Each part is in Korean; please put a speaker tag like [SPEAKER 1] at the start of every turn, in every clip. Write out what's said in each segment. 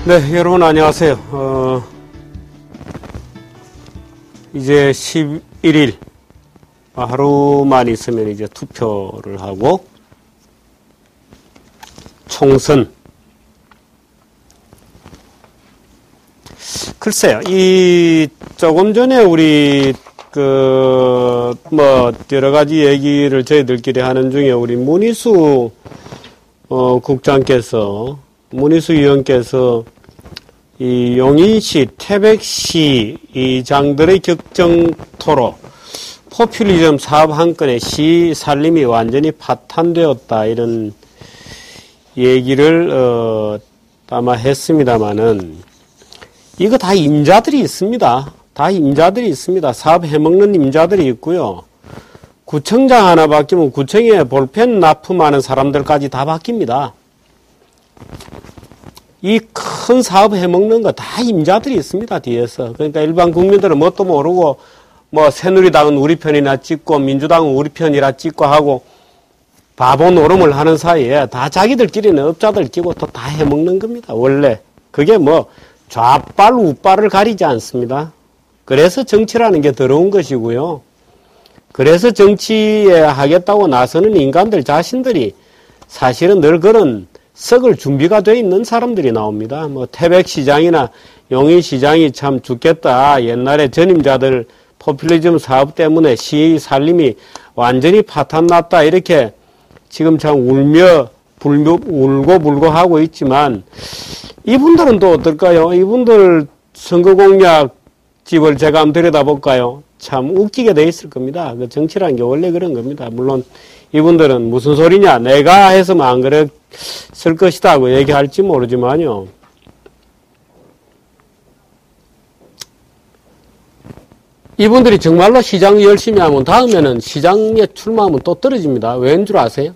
[SPEAKER 1] 네, 여러분 안녕하세요. 이제 11일 하루만 있으면 이제 투표를 하고 총선. 글쎄요, 조금 전에 우리 여러 가지 얘기를 저희들끼리 하는 중에 우리 문희수 문희수 의원께서 이 용인시, 태백시 이 장들의 격정 토로, 포퓰리즘 사업 한 건에 시 살림이 완전히 파탄되었다 이런 얘기를 아마 했습니다마는 이거 다 임자들이 있습니다. 사업 해먹는 임자들이 있고요. 구청장 하나 바뀌면 구청에 볼펜 납품하는 사람들까지 다 바뀝니다. 이 큰 사업 해먹는 거 다 임자들이 있습니다, 뒤에서. 그러니까 일반 국민들은 뭣도 모르고, 새누리당은 우리 편이나 찍고, 민주당은 우리 편이라 찍고 하고, 바보 노름을 하는 사이에 다 자기들끼리는 업자들 끼고 또 다 해먹는 겁니다, 원래. 그게 좌빨, 우빨을 가리지 않습니다. 그래서 정치라는 게 더러운 것이고요. 그래서 정치에 하겠다고 나서는 인간들 자신들이 사실은 늘 그런 썩을 준비가 돼 있는 사람들이 나옵니다. 태백시장이나 용인시장이 참 죽겠다. 옛날에 전임자들 포퓰리즘 사업 때문에 시 살림이 완전히 파탄났다. 이렇게 지금 참 울고 불고 하고 있지만 이분들은 또 어떨까요? 이분들 선거 공약 집을 제가 한번 들여다볼까요? 참 웃기게 돼 있을 겁니다. 그 정치라는 게 원래 그런 겁니다. 물론 이분들은 무슨 소리냐, 내가 했으면 안 그랬을 것이다 고 얘기할지 모르지만요. 이분들이 정말로 시장 열심히 하면 다음에는 시장에 출마하면 또 떨어집니다. 왜인 줄 아세요?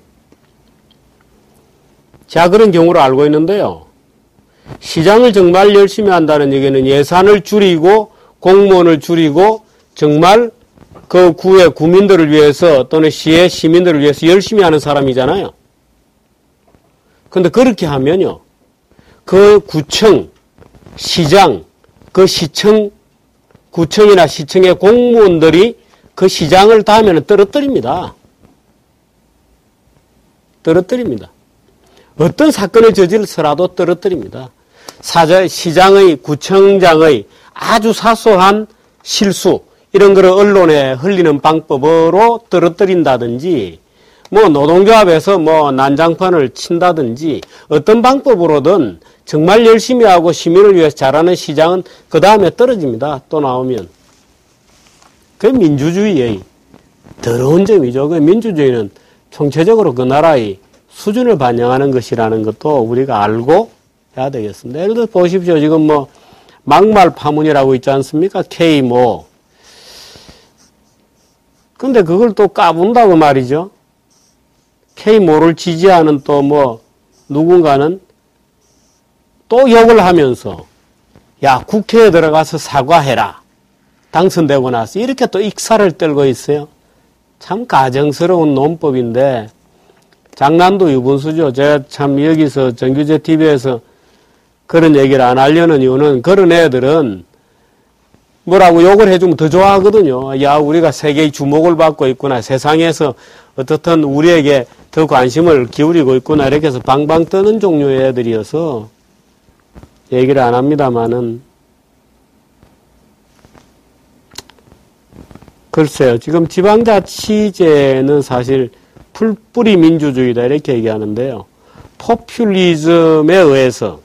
[SPEAKER 1] 제가 그런 경우를 알고 있는데요. 시장을 정말 열심히 한다는 얘기는 예산을 줄이고 공무원을 줄이고 정말 그 구의 구민들을 위해서 또는 시의 시민들을 위해서 열심히 하는 사람이잖아요. 근데 그렇게 하면요. 그 구청, 시장, 그 시청, 구청이나 시청의 공무원들이 그 시장을 다음에는 떨어뜨립니다. 어떤 사건을 저질러서라도 떨어뜨립니다. 시장의, 구청장의 아주 사소한 실수, 이런 거를 언론에 흘리는 방법으로 떨어뜨린다든지, 노동조합에서 난장판을 친다든지, 어떤 방법으로든 정말 열심히 하고 시민을 위해서 잘하는 시장은 그 다음에 떨어집니다. 또 나오면. 그게 민주주의의 더러운 점이죠. 그 민주주의는 총체적으로 그 나라의 수준을 반영하는 것이라는 것도 우리가 알고 해야 되겠습니다. 예를 들어 보십시오. 지금 막말 파문이라고 있지 않습니까? K모. 근데 그걸 또 까분다고 말이죠. K모를 지지하는 또 누군가는 또 욕을 하면서, 야, 국회에 들어가서 사과해라. 당선되고 나서. 이렇게 또 익사를 떨고 있어요. 참 가정스러운 논법인데, 장난도 유분수죠. 제가 참 여기서 정규제 TV에서 그런 얘기를 안 하려는 이유는 그런 애들은 뭐라고 욕을 해주면 더 좋아하거든요. 야, 우리가 세계의 주목을 받고 있구나. 세상에서 어떻든 우리에게 더 관심을 기울이고 있구나. 이렇게 해서 방방 뜨는 종류의 애들이어서 얘기를 안 합니다만은. 글쎄요. 지금 지방자치제는 사실 풀뿌리 민주주의다. 이렇게 얘기하는데요. 포퓰리즘에 의해서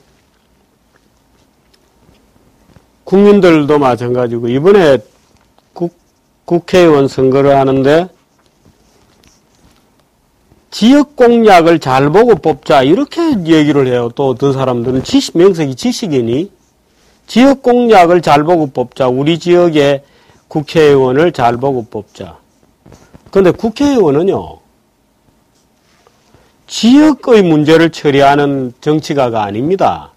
[SPEAKER 1] 국민들도 마찬가지고 이번에 국회의원 선거를 하는데 지역 공약을 잘 보고 뽑자 이렇게 얘기를 해요. 또 어떤 사람들은 명색이 지식이니 지역 공약을 잘 보고 뽑자. 우리 지역의 국회의원을 잘 보고 뽑자. 그런데 국회의원은요. 지역의 문제를 처리하는 정치가가 아닙니다.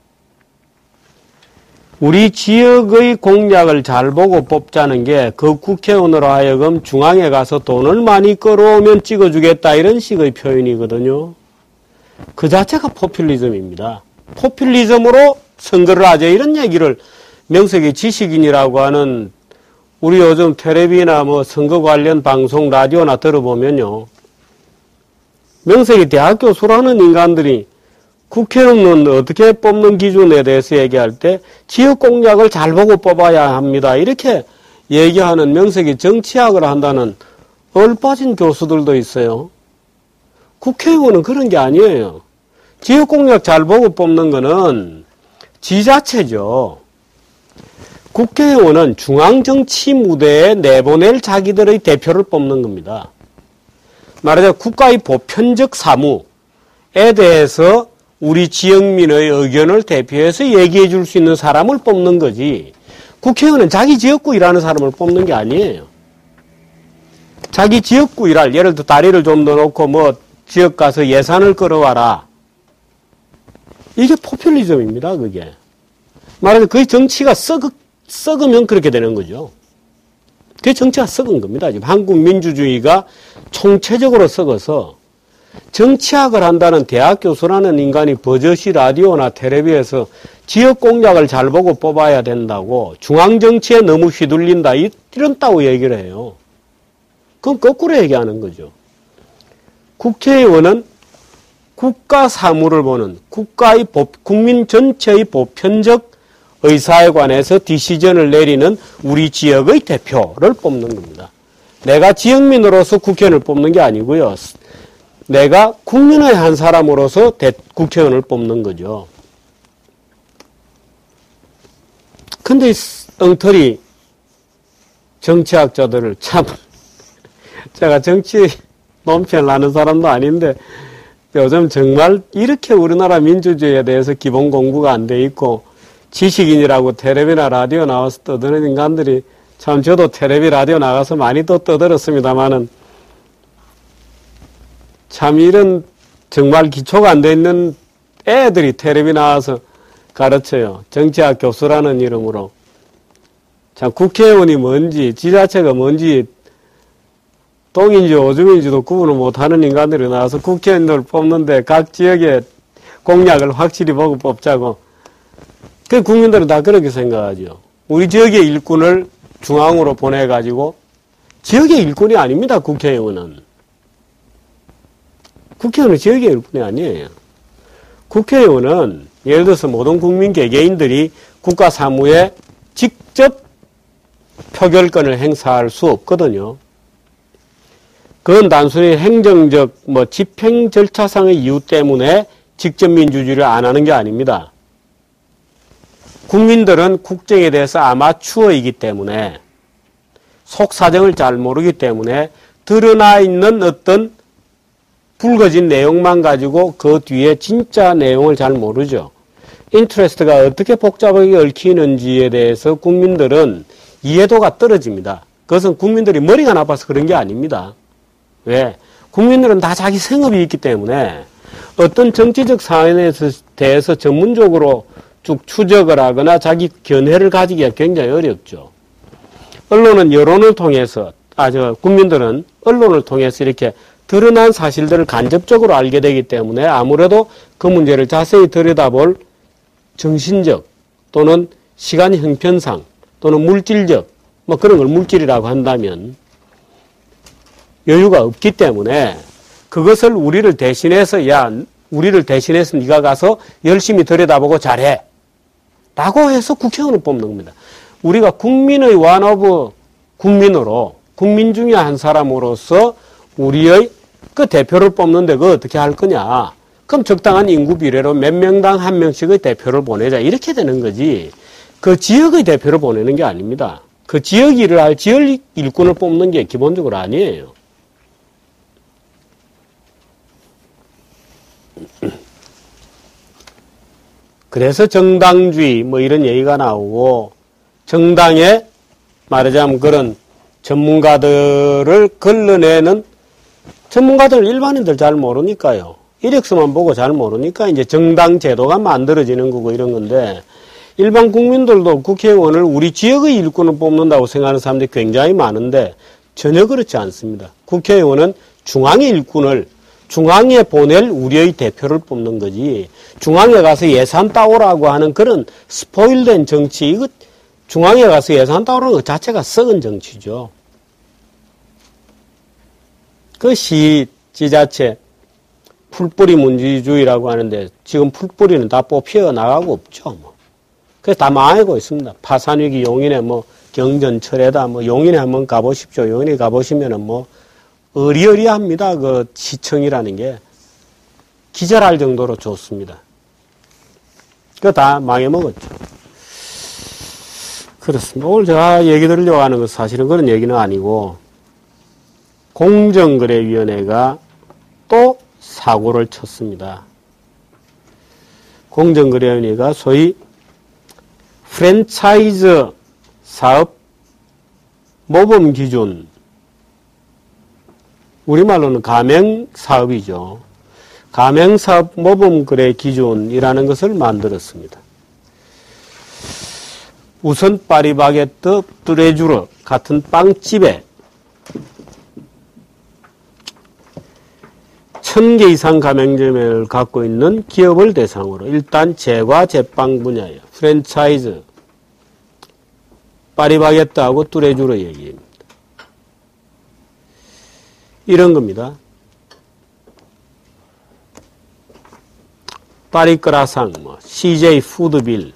[SPEAKER 1] 우리 지역의 공약을 잘 보고 뽑자는 게 그 국회의원으로 하여금 중앙에 가서 돈을 많이 끌어오면 찍어주겠다 이런 식의 표현이거든요. 그 자체가 포퓰리즘입니다. 포퓰리즘으로 선거를 하자 이런 얘기를 명색이 지식인이라고 하는 우리 요즘 텔레비나 뭐 선거 관련 방송 라디오나 들어보면요. 명색이 대학 교수라는 인간들이 국회의원은 어떻게 뽑는 기준에 대해서 얘기할 때 지역 공약을 잘 보고 뽑아야 합니다. 이렇게 얘기하는 명색이 정치학을 한다는 얼빠진 교수들도 있어요. 국회의원은 그런 게 아니에요. 지역 공약 잘 보고 뽑는 거는 지자체죠. 국회의원은 중앙정치 무대에 내보낼 자기들의 대표를 뽑는 겁니다. 말하자면 국가의 보편적 사무에 대해서 우리 지역민의 의견을 대표해서 얘기해 줄 수 있는 사람을 뽑는 거지. 국회의원은 자기 지역구 일하는 사람을 뽑는 게 아니에요. 자기 지역구 일할, 예를 들어 다리를 좀 더 놓고 뭐 지역 가서 예산을 끌어와라. 이게 포퓰리즘입니다, 그게. 말하자면 그 정치가 썩으면 그렇게 되는 거죠. 그게 정치가 썩은 겁니다. 지금 한국 민주주의가 총체적으로 썩어서 정치학을 한다는 대학 교수라는 인간이 버젓이 라디오나 텔레비에서 지역 공약을 잘 보고 뽑아야 된다고 중앙정치에 너무 휘둘린다 이런다고 얘기를 해요. 그건 거꾸로 얘기하는 거죠. 국회의원은 국가 사무를 보는 국가의 국민 전체의 보편적 의사에 관해서 디시전을 내리는 우리 지역의 대표를 뽑는 겁니다. 내가 지역민으로서 국회의원을 뽑는 게 아니고요. 내가 국민의 한 사람으로서 국회의원을 뽑는 거죠. 근데 이 엉터리 정치학자들을 참, 제가 정치 논평을 하는 사람도 아닌데 요즘 정말 이렇게 우리나라 민주주의에 대해서 기본 공부가 안 돼 있고 지식인이라고 텔레비나 라디오 나와서 떠드는 인간들이 참 저도 텔레비 라디오 나가서 많이 또 떠들었습니다만은 참 이런 정말 기초가 안 돼 있는 애들이 텔레비 나와서 가르쳐요. 정치학 교수라는 이름으로. 참 국회의원이 뭔지 지자체가 뭔지 동인지 오줌인지도 구분을 못하는 인간들이 나와서 국회의원들 뽑는데 각 지역의 공약을 확실히 보고 뽑자고. 그 국민들은 다 그렇게 생각하죠. 우리 지역의 일꾼을 중앙으로 보내가지고 지역의 일꾼이 아닙니다. 국회의원은. 국회의원은 지역의 일꾼이 아니에요. 국회의원은 예를 들어서 모든 국민 개개인들이 국가 사무에 직접 표결권을 행사할 수 없거든요. 그건 단순히 행정적 집행 절차상의 이유 때문에 직접 민주주의를 안 하는 게 아닙니다. 국민들은 국정에 대해서 아마추어이기 때문에 속사정을 잘 모르기 때문에 드러나 있는 어떤 불거진 내용만 가지고 그 뒤에 진짜 내용을 잘 모르죠. 인트레스트가 어떻게 복잡하게 얽히는지에 대해서 국민들은 이해도가 떨어집니다. 그것은 국민들이 머리가 나빠서 그런 게 아닙니다. 왜? 국민들은 다 자기 생업이 있기 때문에 어떤 정치적 사안에 대해서 전문적으로 쭉 추적을 하거나 자기 견해를 가지기가 굉장히 어렵죠. 언론은 여론을 통해서, 국민들은 언론을 통해서 이렇게 드러난 사실들을 간접적으로 알게 되기 때문에 아무래도 그 문제를 자세히 들여다볼 정신적 또는 시간 형편상 또는 물질적, 그런 걸 물질이라고 한다면 여유가 없기 때문에 그것을 우리를 대신해서 네가 가서 열심히 들여다보고 잘해. 라고 해서 국회의원을 뽑는 겁니다. 우리가 국민의 one of 국민으로, 국민 중에 한 사람으로서 우리의 그 대표를 뽑는데 그거 어떻게 할 거냐. 그럼 적당한 인구 비례로 몇 명당 한 명씩의 대표를 보내자. 이렇게 되는 거지. 그 지역의 대표를 보내는 게 아닙니다. 그 지역 일을 할 지역 일꾼을 뽑는 게 기본적으로 아니에요. 그래서 정당주의 이런 얘기가 나오고 정당에 말하자면 그런 전문가들을 걸러내는 전문가들 일반인들 잘 모르니까요. 이력서만 보고 잘 모르니까 이제 정당 제도가 만들어지는 거고 이런 건데 일반 국민들도 국회의원을 우리 지역의 일꾼을 뽑는다고 생각하는 사람들이 굉장히 많은데 전혀 그렇지 않습니다. 국회의원은 중앙의 일꾼을 중앙에 보낼 우리의 대표를 뽑는 거지. 중앙에 가서 예산 따오라고 하는 그런 스포일된 정치, 이거 중앙에 가서 예산 따오라는 것 자체가 썩은 정치죠. 그 지자체 풀뿌리 민주주의라고 하는데 지금 풀뿌리는 다 뽑혀 나가고 없죠. 뭐. 그래서 다 망하고 있습니다. 파산위기 용인에 뭐 경전철에다 뭐 용인에 한번 가보십시오. 용인에 가보시면은 뭐 어리어리합니다. 그 시청이라는 게 기절할 정도로 좋습니다. 그거 다 망해먹었죠. 그렇습니다. 오늘 제가 얘기 드리려고 하는 건 사실은 그런 얘기는 아니고 공정거래위원회가 또 사고를 쳤습니다. 공정거래위원회가 소위 프랜차이즈 사업 모범 기준, 우리말로는 가맹사업이죠. 가맹사업 모범거래 기준이라는 것을 만들었습니다. 우선 파리바게뜨, 뚜레쥬르 같은 빵집에 1000개 이상 가맹점을 갖고 있는 기업을 대상으로 일단 제과 제빵 분야에 프랜차이즈, 파리바게뜨하고 뚜레쥬르 얘기입니다. 이런 겁니다. 파리크라상, CJ 푸드빌.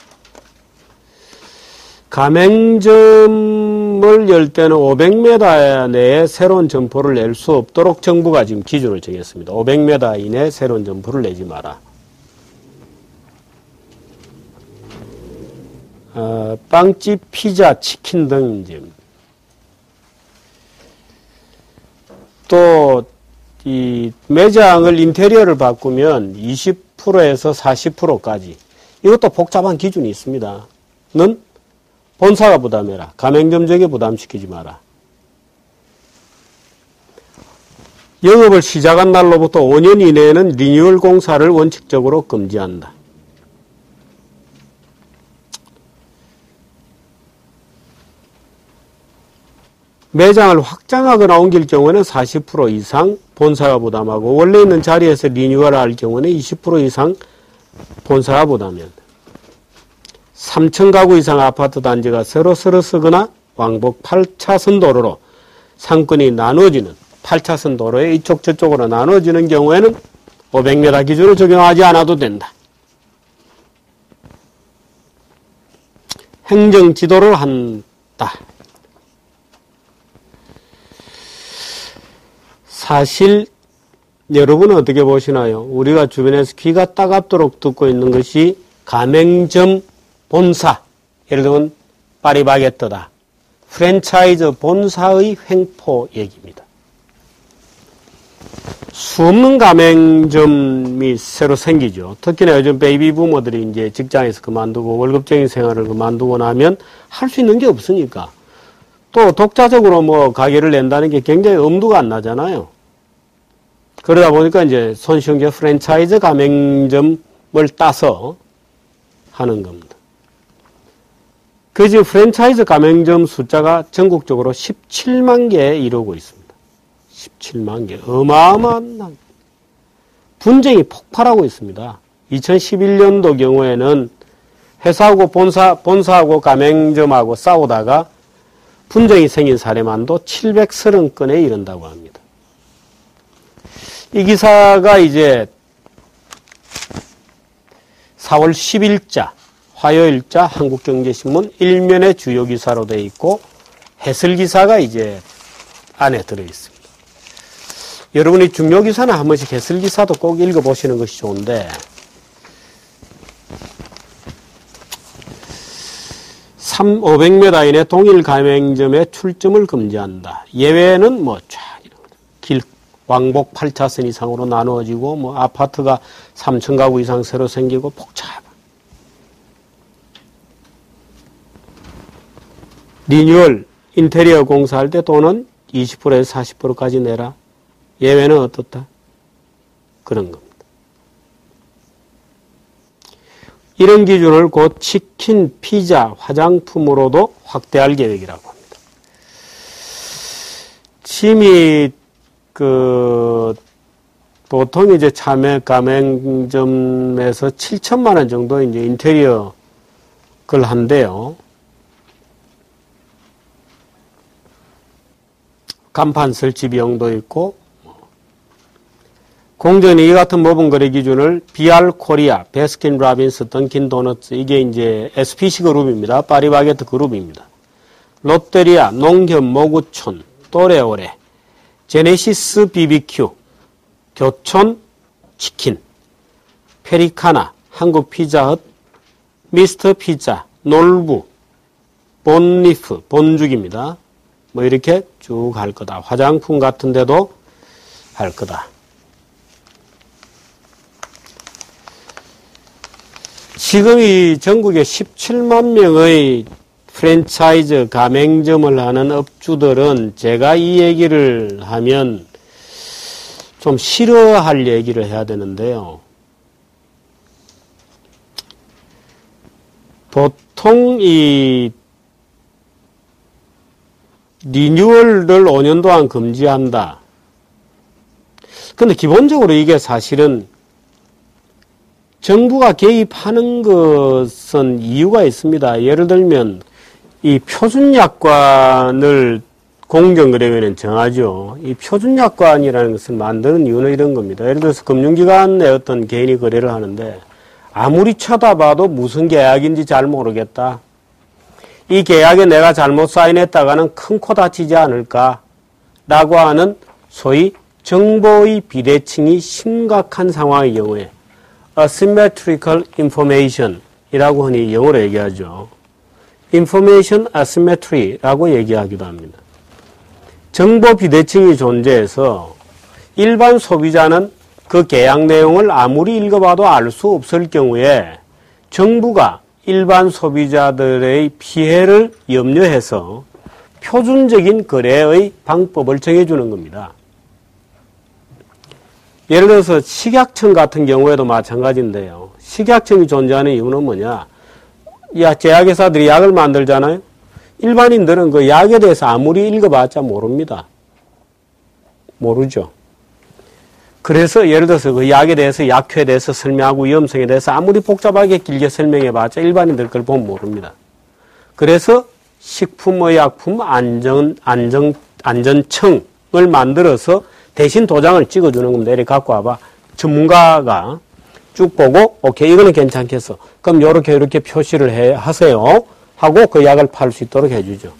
[SPEAKER 1] 가맹점을 열 때는 500m 내에 새로운 점포를 낼 수 없도록 정부가 지금 기준을 정했습니다. 500m 이내에 새로운 점포를 내지 마라. 빵집, 피자, 치킨 등 또 이 매장을 인테리어를 바꾸면 20%에서 40%까지 이것도 복잡한 기준이 있습니다. 는 본사가 부담해라. 가맹점에게 부담시키지 마라. 영업을 시작한 날로부터 5년 이내에는 리뉴얼 공사를 원칙적으로 금지한다. 매장을 확장하거나 옮길 경우에는 40% 이상 본사가 부담하고 원래 있는 자리에서 리뉴얼할 경우는 20% 이상 본사가 부담한다. 3천 가구 이상 아파트 단지가 서로 쓰거나 왕복 8차선 도로로 상권이 나눠지는 8차선 도로에 이쪽 저쪽으로 나눠지는 경우에는 500m 기준을 적용하지 않아도 된다. 행정 지도를 한다. 사실 여러분은 어떻게 보시나요? 우리가 주변에서 귀가 따갑도록 듣고 있는 것이 가맹점 본사, 예를 들면 파리바게뜨다. 프랜차이즈 본사의 횡포 얘기입니다. 수없는 가맹점이 새로 생기죠. 특히나 요즘 베이비 부모들이 이제 직장에서 그만두고 월급쟁이 생활을 그만두고 나면 할 수 있는 게 없으니까. 또 독자적으로 뭐 가게를 낸다는 게 굉장히 엄두가 안 나잖아요. 그러다 보니까 이제 손쉬운 게 프랜차이즈 가맹점을 따서 하는 겁니다. 그 지금 프랜차이즈 가맹점 숫자가 전국적으로 17만 개에 이르고 있습니다. 17만 개. 어마어마한 분쟁이 폭발하고 있습니다. 2011년도 경우에는 회사하고 본사하고 가맹점하고 싸우다가 분쟁이 생긴 사례만도 730건에 이른다고 합니다. 이 기사가 이제 4월 10일자 화요일자 한국경제신문 1면의 주요 기사로 되어 있고 해설 기사가 이제 안에 들어 있습니다. 여러분이 중요 기사는 한 번씩 해설 기사도 꼭 읽어보시는 것이 좋은데 500m 이내 동일 가맹점에 출점을 금지한다. 예외는 뭐 길 왕복 8차선 이상으로 나누어지고 뭐 아파트가 3천 가구 이상 새로 생기고 복잡. 리뉴얼 인테리어 공사할 때 돈은 20%에서 40%까지 내라. 예외는 어떻다? 그런 겁니다. 이런 기준을 곧 치킨, 피자, 화장품으로도 확대할 계획이라고 합니다. 짐이 보통 이제 참외 가맹점에서 7천만 원 정도 이제 인테리어 걸 한대요. 간판 설치 비용도 있고, 공정이 이 같은 모범 거래 기준을 BR 코리아, 베스킨 라빈스, 던킨 도너츠, 이게 이제 SPC 그룹입니다. 파리바게트 그룹입니다. 롯데리아, 농협, 모구촌, 또래오래, 제네시스 BBQ, 교촌 치킨, 페리카나, 한국 피자헛, 미스터 피자, 놀부, 본리프, 본죽입니다. 뭐 이렇게 쭉 할 거다. 화장품 같은 데도 할 거다. 지금 이 전국에 17만 명의 프랜차이즈 가맹점을 하는 업주들은 제가 이 얘기를 하면 좀 싫어할 얘기를 해야 되는데요. 보통 이 리뉴얼을 5년 동안 금지한다. 근데 기본적으로 이게 사실은 정부가 개입하는 것은 이유가 있습니다. 예를 들면 이 표준약관을 공정거래위원회는 정하죠. 이 표준약관이라는 것을 만드는 이유는 이런 겁니다. 예를 들어서 금융기관에 어떤 개인이 거래를 하는데 아무리 쳐다봐도 무슨 계약인지 잘 모르겠다. 이 계약에 내가 잘못 사인했다가는 큰 코 다치지 않을까 라고 하는 소위 정보의 비대칭이 심각한 상황의 경우에 asymmetrical information 이라고 흔히 영어로 얘기하죠. information asymmetry라고 얘기하기도 합니다. 정보 비대칭이 존재해서 일반 소비자는 그 계약 내용을 아무리 읽어봐도 알 수 없을 경우에 정부가 일반 소비자들의 피해를 염려해서 표준적인 거래의 방법을 정해주는 겁니다. 예를 들어서 식약청 같은 경우에도 마찬가지인데요. 식약청이 존재하는 이유는 뭐냐? 제약회사들이 약을 만들잖아요. 일반인들은 그 약에 대해서 아무리 읽어봤자 모릅니다. 모르죠. 그래서 예를 들어서 그 약에 대해서 약효에 대해서 설명하고 위험성에 대해서 아무리 복잡하게 길게 설명해봤자 일반인들 그걸 보면 모릅니다. 그래서 식품의약품 안전청을 만들어서 대신 도장을 찍어주는 겁니다. 이렇게 갖고 와봐. 전문가가 쭉 보고 오케이 이거는 괜찮겠어. 그럼 이렇게 표시를 하세요. 하고 그 약을 팔 수 있도록 해주죠.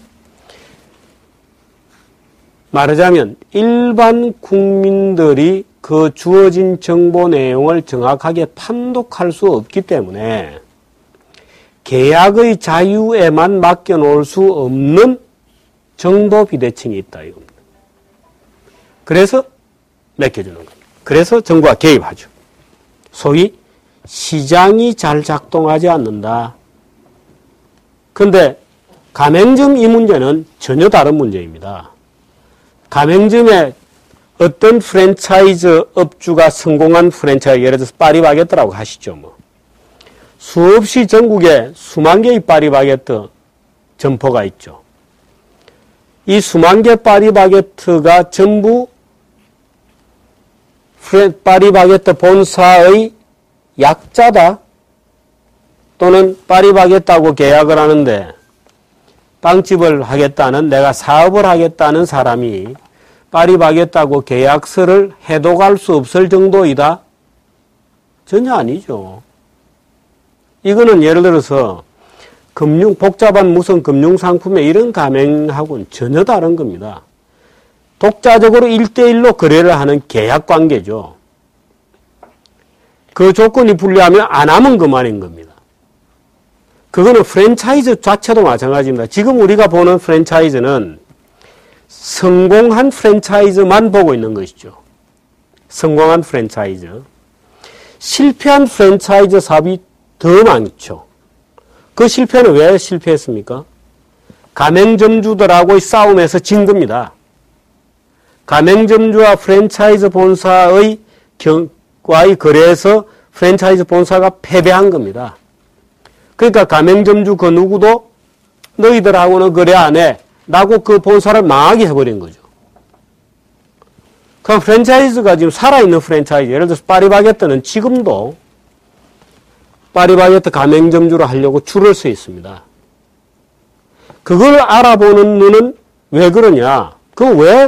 [SPEAKER 1] 말하자면 일반 국민들이 그 주어진 정보 내용을 정확하게 판독할 수 없기 때문에 계약의 자유에만 맡겨놓을 수 없는 정보 비대칭이 있다 이겁니다. 그래서 맡겨주는 겁니다. 그래서 정부가 개입하죠. 소위 시장이 잘 작동하지 않는다. 그런데 가맹점 이 문제는 전혀 다른 문제입니다. 가맹점에 어떤 프랜차이즈 업주가 성공한 프랜차이즈, 예를 들어서 파리바게뜨라고 하시죠. 뭐. 수없이 전국에 수만 개의 파리바게뜨 점포가 있죠. 이 수만 개 파리바게뜨가 전부 파리바게뜨 본사의 약자다. 또는 파리바게뜨하고 계약을 하는데 빵집을 하겠다는, 내가 사업을 하겠다는 사람이 파리바게뜨하고 계약서를 해독할 수 없을 정도이다? 전혀 아니죠. 이거는 예를 들어서 복잡한 무슨 금융상품의 이런 가맹하고는 전혀 다른 겁니다. 독자적으로 1대1로 거래를 하는 계약관계죠. 그 조건이 불리하면 안 하면 그만인 겁니다. 그거는 프랜차이즈 자체도 마찬가지입니다. 지금 우리가 보는 프랜차이즈는 성공한 프랜차이즈만 보고 있는 것이죠. 성공한 프랜차이즈. 실패한 프랜차이즈 사업이 더 많죠. 그 실패는 왜 실패했습니까? 가맹점주들하고의 싸움에서 진 겁니다. 가맹점주와 프랜차이즈 본사의 과의 거래에서 프랜차이즈 본사가 패배한 겁니다. 그러니까 가맹점주 그 누구도 너희들하고는 거래 안 해 라고 그 본사를 망하게 해버린 거죠. 그럼 프랜차이즈가 지금 살아있는 프랜차이즈, 예를 들어서 파리바게뜨는 지금도 파리바게뜨 가맹점주로 하려고 줄을 서 있습니다. 그걸 알아보는 눈은 왜 그러냐? 왜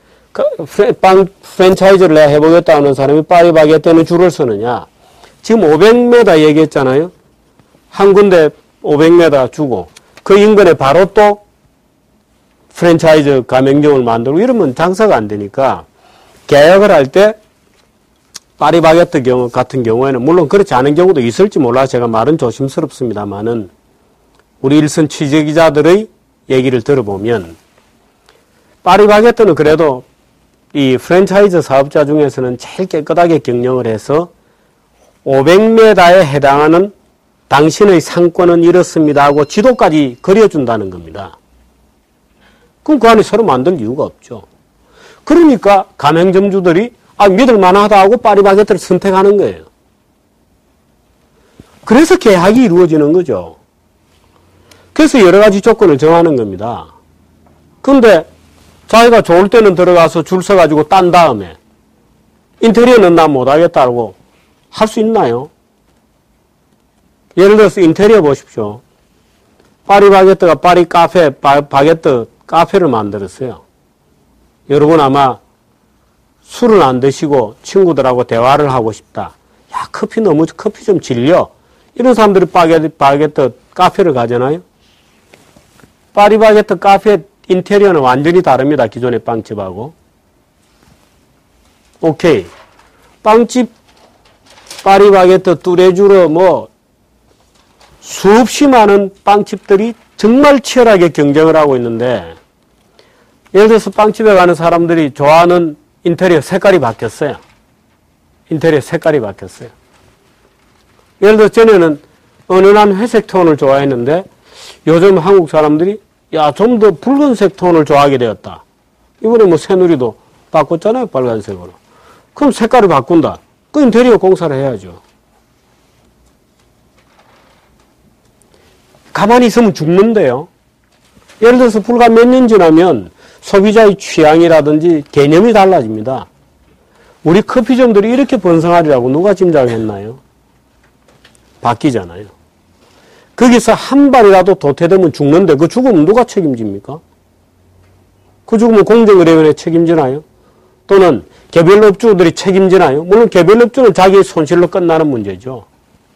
[SPEAKER 1] 프랜차이즈를 내가 해보겠다 하는 사람이 파리바게뜨는 줄을 서느냐? 지금 500m 얘기했잖아요. 한 군데 500m 주고 그 인근에 바로 또 프랜차이즈 가맹점을 만들고 이러면 장사가 안 되니까 계약을 할 때 파리바게뜨 경우 같은 경우에는 물론 그렇지 않은 경우도 있을지 몰라 제가 말은 조심스럽습니다만은 우리 일선 취재기자들의 얘기를 들어보면 파리바게뜨는 그래도 이 프랜차이즈 사업자 중에서는 제일 깨끗하게 경영을 해서 500m에 해당하는 당신의 상권은 이렇습니다 하고 지도까지 그려준다는 겁니다. 그럼 그 안에 서로 만들 이유가 없죠. 그러니까 가맹점주들이 믿을 만하다 하고 파리바게뜨를 선택하는 거예요. 그래서 계약이 이루어지는 거죠. 그래서 여러 가지 조건을 정하는 겁니다. 그런데 자기가 좋을 때는 들어가서 줄 서가지고 딴 다음에 인테리어는 나 못하겠다고 할 수 있나요? 예를 들어서 인테리어 보십시오. 파리바게뜨가 파리 카페, 바게뜨 카페를 만들었어요. 여러분 아마 술을 안 드시고 친구들하고 대화를 하고 싶다. 야, 커피 좀 질려. 이런 사람들이 바게뜨 카페를 가잖아요. 파리바게뜨 카페 인테리어는 완전히 다릅니다. 기존의 빵집하고. 오케이. 빵집 파리바게뜨 뚜레쥬르 수없이 많은 빵집들이 정말 치열하게 경쟁을 하고 있는데 예를 들어서 빵집에 가는 사람들이 좋아하는 인테리어 색깔이 바뀌었어요. 인테리어 색깔이 바뀌었어요. 예를 들어 전에는 은은한 회색 톤을 좋아했는데 요즘 한국 사람들이 좀 더 붉은색 톤을 좋아하게 되었다. 이번에 새누리도 바꿨잖아요. 빨간색으로. 그럼 색깔을 바꾼다. 그 인테리어 공사를 해야죠. 가만히 있으면 죽는데요. 예를 들어서 불과 몇 년 지나면 소비자의 취향이라든지 개념이 달라집니다. 우리 커피점들이 이렇게 번성하리라고 누가 짐작했나요? 바뀌잖아요. 거기서 한 발이라도 도태되면 죽는데 그 죽으면 누가 책임집니까? 그 죽으면 공정거래위원회 책임지나요? 또는 개별 업주들이 책임지나요? 물론 개별 업주는 자기의 손실로 끝나는 문제죠.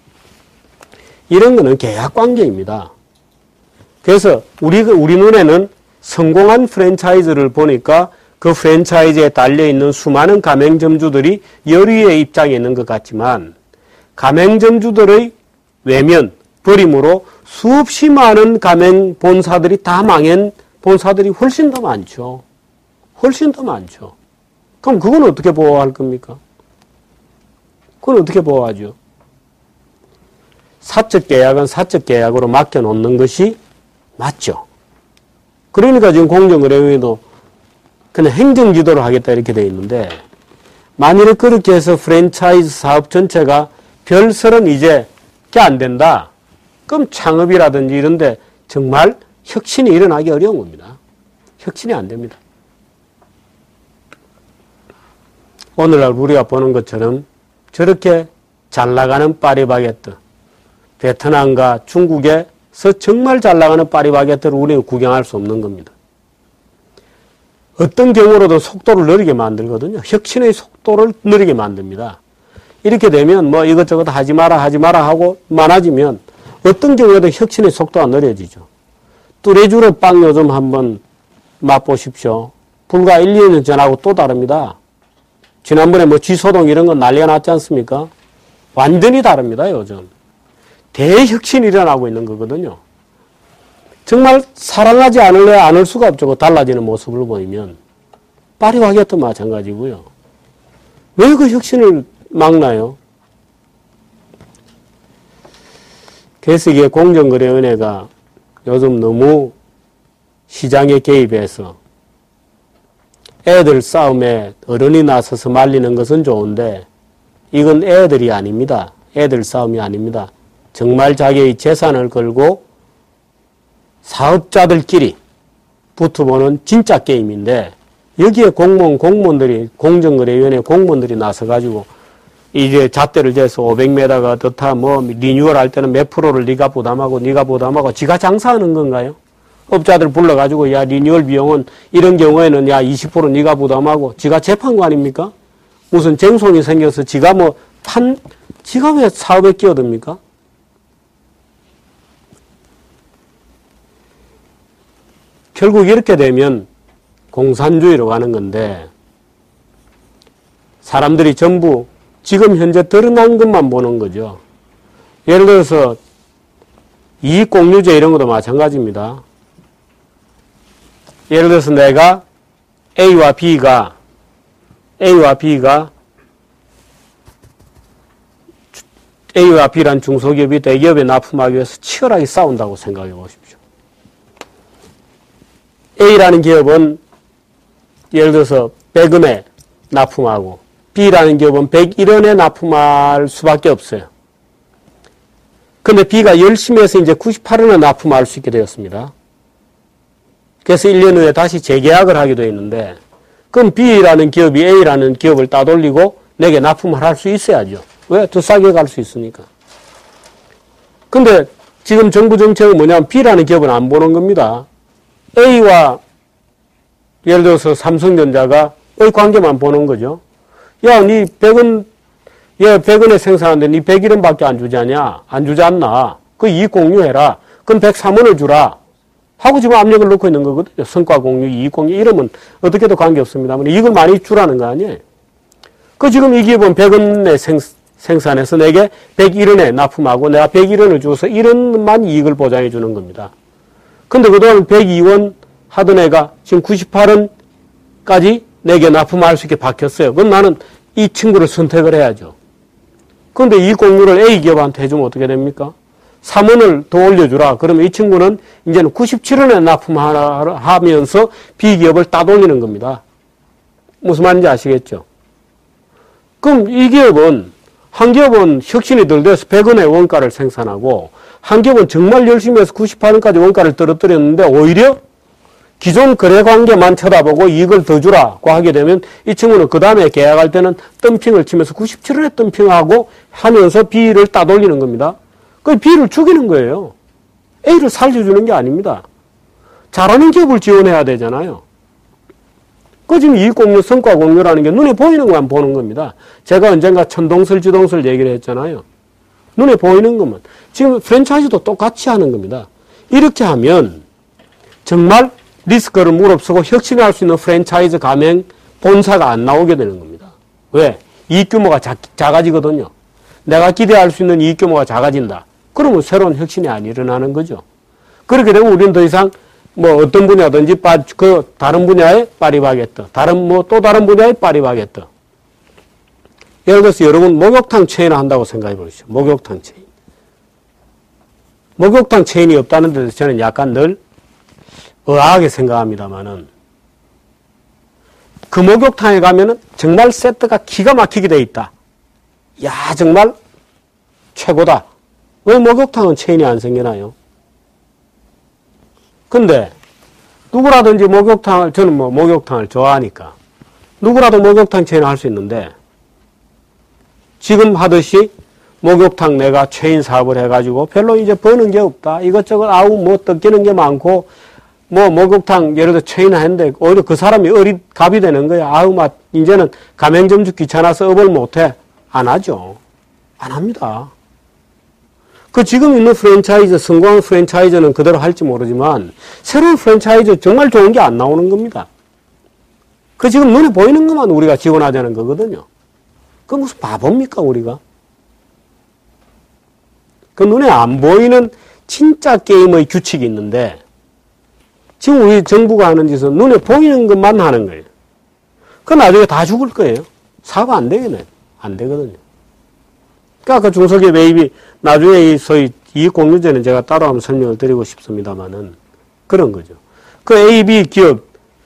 [SPEAKER 1] 이런 거는 계약 관계입니다. 그래서 우리 눈에는 성공한 프랜차이즈를 보니까 그 프랜차이즈에 달려있는 수많은 가맹점주들이 열의의 입장에 있는 것 같지만 가맹점주들의 외면, 버림으로 수없이 많은 가맹 본사들이 다 망한 본사들이 훨씬 더 많죠. 훨씬 더 많죠. 그럼 그건 어떻게 보호할 겁니까? 그건 어떻게 보호하죠? 사적 계약은 사적 계약으로 맡겨놓는 것이 맞죠. 그러니까 지금 공정거래위도 그냥 행정지도를 하겠다 이렇게 되어 있는데 만일에 그렇게 해서 프랜차이즈 사업 전체가 별설은 이제 그게 안 된다. 그럼 창업이라든지 이런데 정말 혁신이 일어나기 어려운 겁니다. 혁신이 안 됩니다. 오늘날 우리가 보는 것처럼 저렇게 잘 나가는 파리바게뜨, 베트남과 중국에서 정말 잘 나가는 파리바게뜨를 우리는 구경할 수 없는 겁니다. 어떤 경우로도 속도를 느리게 만들거든요. 혁신의 속도를 느리게 만듭니다. 이렇게 되면 이것저것 하지 마라 하고 많아지면 어떤 경우에도 혁신의 속도가 느려지죠. 뚜레쥬르 빵 요즘 한번 맛보십시오. 불과 1, 2년 전하고 또 다릅니다. 지난번에 쥐소동 이런 건 난리가 났지 않습니까? 완전히 다릅니다, 요즘. 대혁신이 일어나고 있는 거거든요. 정말 사랑하지 않을 수가 없죠. 달라지는 모습을 보이면. 파리바게뜨 마찬가지고요. 왜 그 혁신을 막나요? 그래서 이게 공정거래위원회가 요즘 너무 시장에 개입해서 애들 싸움에 어른이 나서서 말리는 것은 좋은데 이건 애들이 아닙니다. 애들 싸움이 아닙니다. 정말 자기의 재산을 걸고 사업자들끼리 붙어보는 진짜 게임인데 여기에 공무원들이, 공정거래위원회 공무원들이 나서가지고, 이제 잣대를 재서 500m가 어떻다, 뭐, 리뉴얼 할 때는 몇 프로를 네가 부담하고, 지가 장사하는 건가요? 업자들 불러가지고, 야, 리뉴얼 비용은 이런 경우에는 야, 20% 네가 부담하고, 지가 재판거 아닙니까? 무슨 쟁송이 생겨서 지가 지가 왜 사업에 끼어듭니까? 결국 이렇게 되면 공산주의로 가는 건데, 사람들이 전부 지금 현재 드러난 것만 보는 거죠. 예를 들어서 이익공유제 이런 것도 마찬가지입니다. 예를 들어서 내가 A와 B가 A와 B란 중소기업이 대기업에 납품하기 위해서 치열하게 싸운다고 생각해 보십시오. A라는 기업은 예를 들어서 100원에 납품하고 B라는 기업은 101원에 납품할 수밖에 없어요. 근데 B가 열심히 해서 이제 98원에 납품할 수 있게 되었습니다. 그래서 1년 후에 다시 재계약을 하게 되어 있는데, 그럼 B라는 기업이 A라는 기업을 따돌리고 내게 납품을 할 수 있어야죠. 왜? 더 싸게 갈 수 있으니까. 근데 지금 정부 정책은 뭐냐면 B라는 기업은 안 보는 겁니다. A와 예를 들어서 삼성전자가 의 관계만 보는 거죠. 야, 니 100원, 얘 100원에 생산하는데 니 101원밖에 안 주지 않냐? 안 주지 않나? 그 이익 공유해라. 그럼 103원을 주라. 하고 지금 압력을 넣고 있는 거거든요. 성과 공유, 이익 공유 이러면 어떻게도 관계없습니다만 이익을 많이 주라는 거 아니에요. 그 지금 이 기업은 100원에 생산해서 내게 101원에 납품하고 내가 101원을 줘서 1원만 이익을 보장해 주는 겁니다. 근데 그동안 102원 하던 애가 지금 98원까지 내게 납품할 수 있게 바뀌었어요. 그럼 나는 이 친구를 선택을 해야죠. 그런데 이 공유를 A 기업한테 해주면 어떻게 됩니까? 3원을 더 올려주라. 그러면 이 친구는 이제는 97원에 납품하면서 B 기업을 따돌리는 겁니다. 무슨 말인지 아시겠죠? 그럼 이 기업은, 한 기업은 혁신이 덜 돼서 100원의 원가를 생산하고, 한 기업은 정말 열심히 해서 98원까지 원가를 떨어뜨렸는데, 오히려 기존 거래 관계만 쳐다보고 이익을 더 주라고 하게 되면 이 친구는 그 다음에 계약할 때는 덤핑을 치면서 97원에 덤핑하고 하면서 B를 따돌리는 겁니다. 그 B를 죽이는 거예요. A를 살려주는 게 아닙니다. 잘하는 기업을 지원해야 되잖아요. 그 지금 이익공유, 성과공유라는 게 눈에 보이는 것만 보는 겁니다. 제가 언젠가 천동설, 지동설 얘기를 했잖아요. 눈에 보이는 것만. 지금 프랜차이즈도 똑같이 하는 겁니다. 이렇게 하면 정말 리스크를 무릅쓰고 혁신할 수 있는 프랜차이즈 가맹 본사가 안 나오게 되는 겁니다. 왜? 이익 규모가 작아지거든요. 내가 기대할 수 있는 이익 규모가 작아진다. 그러면 새로운 혁신이 안 일어나는 거죠. 그렇게 되면 우리는 더 이상 뭐 어떤 분야든지 그 다른 분야에 빠리바게뜨, 또 다른 분야에 빠리바게뜨. 예를 들어서 여러분 목욕탕 체인을 한다고 생각해 보시죠. 목욕탕 체인. 목욕탕 체인이 없다는 데서 저는 약간 늘 의아하게 생각합니다만은 그 목욕탕에 가면은 정말 세트가 기가 막히게 돼 있다. 야, 정말 최고다. 왜 목욕탕은 체인이 안 생기나요? 근데 누구라든지 저는 뭐 목욕탕을 좋아하니까 누구라도 목욕탕 체인을 할 수 있는데 지금 하듯이 목욕탕 내가 체인 사업을 해가지고 별로 이제 버는 게 없다. 이것저것 뭐 뜯기는 게 많고 뭐 목욕탕 예를 들어 체인 하는데 오히려 그 사람이 갑이 되는 거야. 이제는 가맹점주 귀찮아서 업을 못해. 안 하죠. 안 합니다. 그 지금 있는 프랜차이즈, 성공한 프랜차이즈는 그대로 할지 모르지만 새로운 프랜차이즈 정말 좋은 게 안 나오는 겁니다. 그 지금 눈에 보이는 것만 우리가 지원하자는 거거든요. 그 무슨 바보입니까, 우리가? 그 눈에 안 보이는 진짜 게임의 규칙이 있는데 지금 우리 정부가 하는 짓은 눈에 보이는 것만 하는 거예요. 그 나중에 다 죽을 거예요. 사고 안 되겠네. 안 되거든요. 그러니까 그 중소기업 매입이 나중에 소위 이익공유제는 제가 따로 한번 설명을 드리고 싶습니다만은 그런 거죠. 그 A, B 기업,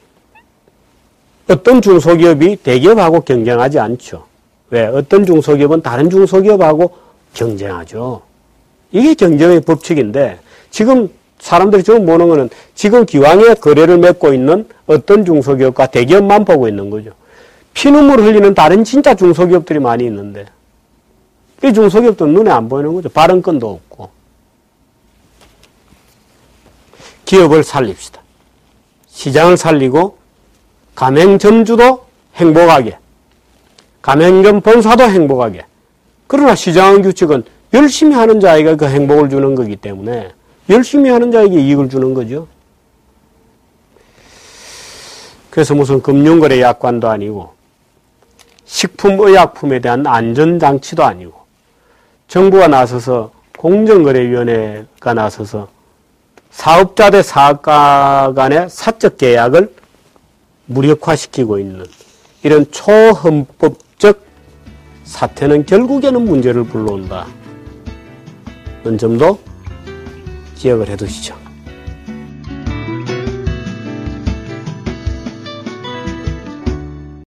[SPEAKER 1] 어떤 중소기업이 대기업하고 경쟁하지 않죠. 왜? 어떤 중소기업은 다른 중소기업하고 경쟁하죠. 이게 경쟁의 법칙인데 지금 사람들이 지금 보는 거는 지금 기왕에 거래를 맺고 있는 어떤 중소기업과 대기업만 보고 있는 거죠. 피눈물 흘리는 다른 진짜 중소기업들이 많이 있는데 이 중소기업들은 눈에 안 보이는 거죠. 발언권도 없고. 기업을 살립시다. 시장을 살리고 가맹점주도 행복하게, 가맹점 본사도 행복하게. 그러나 시장 규칙은 열심히 하는 자에게 그 행복을 주는 거기 때문에 열심히 하는 자에게 이익을 주는 거죠. 그래서 무슨 금융거래 약관도 아니고 식품의약품에 대한 안전장치도 아니고 정부가 나서서 공정거래위원회가 나서서 사업자 대 사업가 간의 사적 계약을 무력화시키고 있는 이런 초헌법적 사태는 결국에는 문제를 불러온다. 는 점도 기억을 해두시죠.